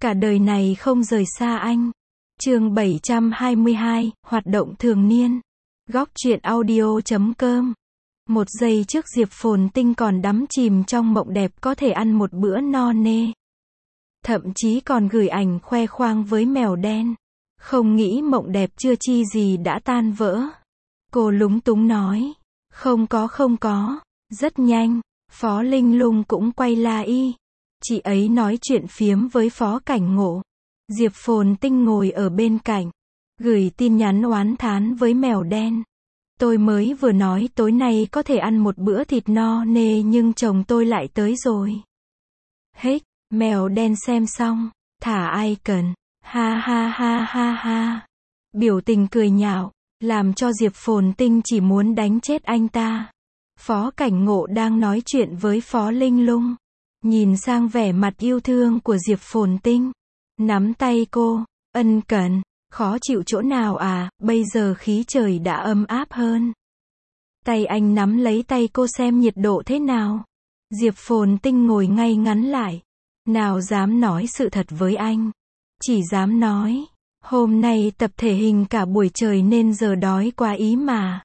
Cả đời này không rời xa anh. Chương 722, hoạt động thường niên. Góc truyện audio.com. Một giây trước Diệp Phồn Tinh còn đắm chìm trong mộng đẹp có thể ăn một bữa no nê. Thậm chí còn gửi ảnh khoe khoang với mèo đen. Không nghĩ mộng đẹp chưa chi gì đã tan vỡ. Cô lúng túng nói. Không có. Rất nhanh, Phó Linh Lung cũng quay la y. Chị ấy nói chuyện phiếm với Phó Cảnh Ngộ. Diệp Phồn Tinh ngồi ở bên cạnh, gửi tin nhắn oán thán với mèo đen. Tôi mới vừa nói tối nay có thể ăn một bữa thịt no nê nhưng chồng tôi lại tới rồi. Hết, mèo đen xem xong, thả ai cần. Ha ha ha ha ha. Biểu tình cười nhạo, làm cho Diệp Phồn Tinh chỉ muốn đánh chết anh ta. Phó Cảnh Ngộ đang nói chuyện với Phó Linh Lung. Nhìn sang vẻ mặt yêu thương của Diệp Phồn Tinh. Nắm tay cô, ân cần, khó chịu chỗ nào à, bây giờ khí trời đã ấm áp hơn. Tay anh nắm lấy tay cô xem nhiệt độ thế nào. Diệp Phồn Tinh ngồi ngay ngắn lại. Nào dám nói sự thật với anh. Chỉ dám nói, hôm nay tập thể hình cả buổi trời nên giờ đói quá ý mà.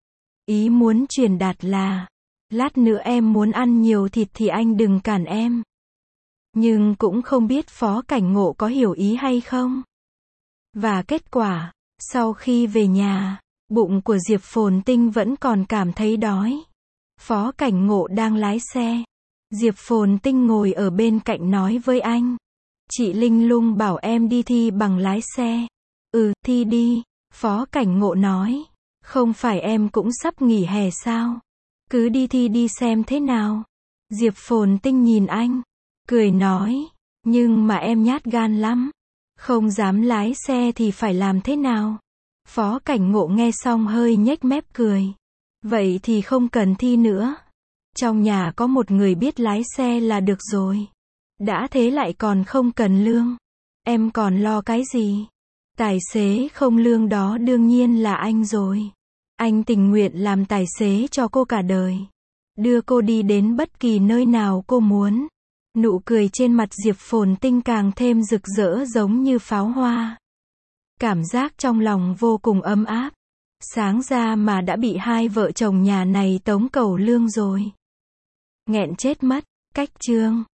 Ý muốn truyền đạt là, lát nữa em muốn ăn nhiều thịt thì anh đừng cản em. Nhưng cũng không biết Phó Cảnh Ngộ có hiểu ý hay không. Và kết quả, sau khi về nhà, bụng của Diệp Phồn Tinh vẫn còn cảm thấy đói. Phó Cảnh Ngộ đang lái xe. Diệp Phồn Tinh ngồi ở bên cạnh nói với anh. Chị Linh Lung bảo em đi thi bằng lái xe. Thi đi. Phó Cảnh Ngộ nói. Không phải em cũng sắp nghỉ hè sao? Cứ đi thi đi xem thế nào. Diệp Phồn Tinh nhìn anh, cười nói. Nhưng mà em nhát gan lắm. Không dám lái xe thì phải làm thế nào? Phó Cảnh Ngộ nghe xong hơi nhếch mép cười. Vậy thì không cần thi nữa. Trong nhà có một người biết lái xe là được rồi. Đã thế lại còn không cần lương. Em còn lo cái gì? Tài xế không lương đó đương nhiên là anh rồi. Anh tình nguyện làm tài xế cho cô cả đời. Đưa cô đi đến bất kỳ nơi nào cô muốn. Nụ cười trên mặt Diệp Phồn Tinh càng thêm rực rỡ giống như pháo hoa. Cảm giác trong lòng vô cùng ấm áp. Sáng ra mà đã bị hai vợ chồng nhà này tống cầu lương rồi. Nghẹn chết mất. Cách chương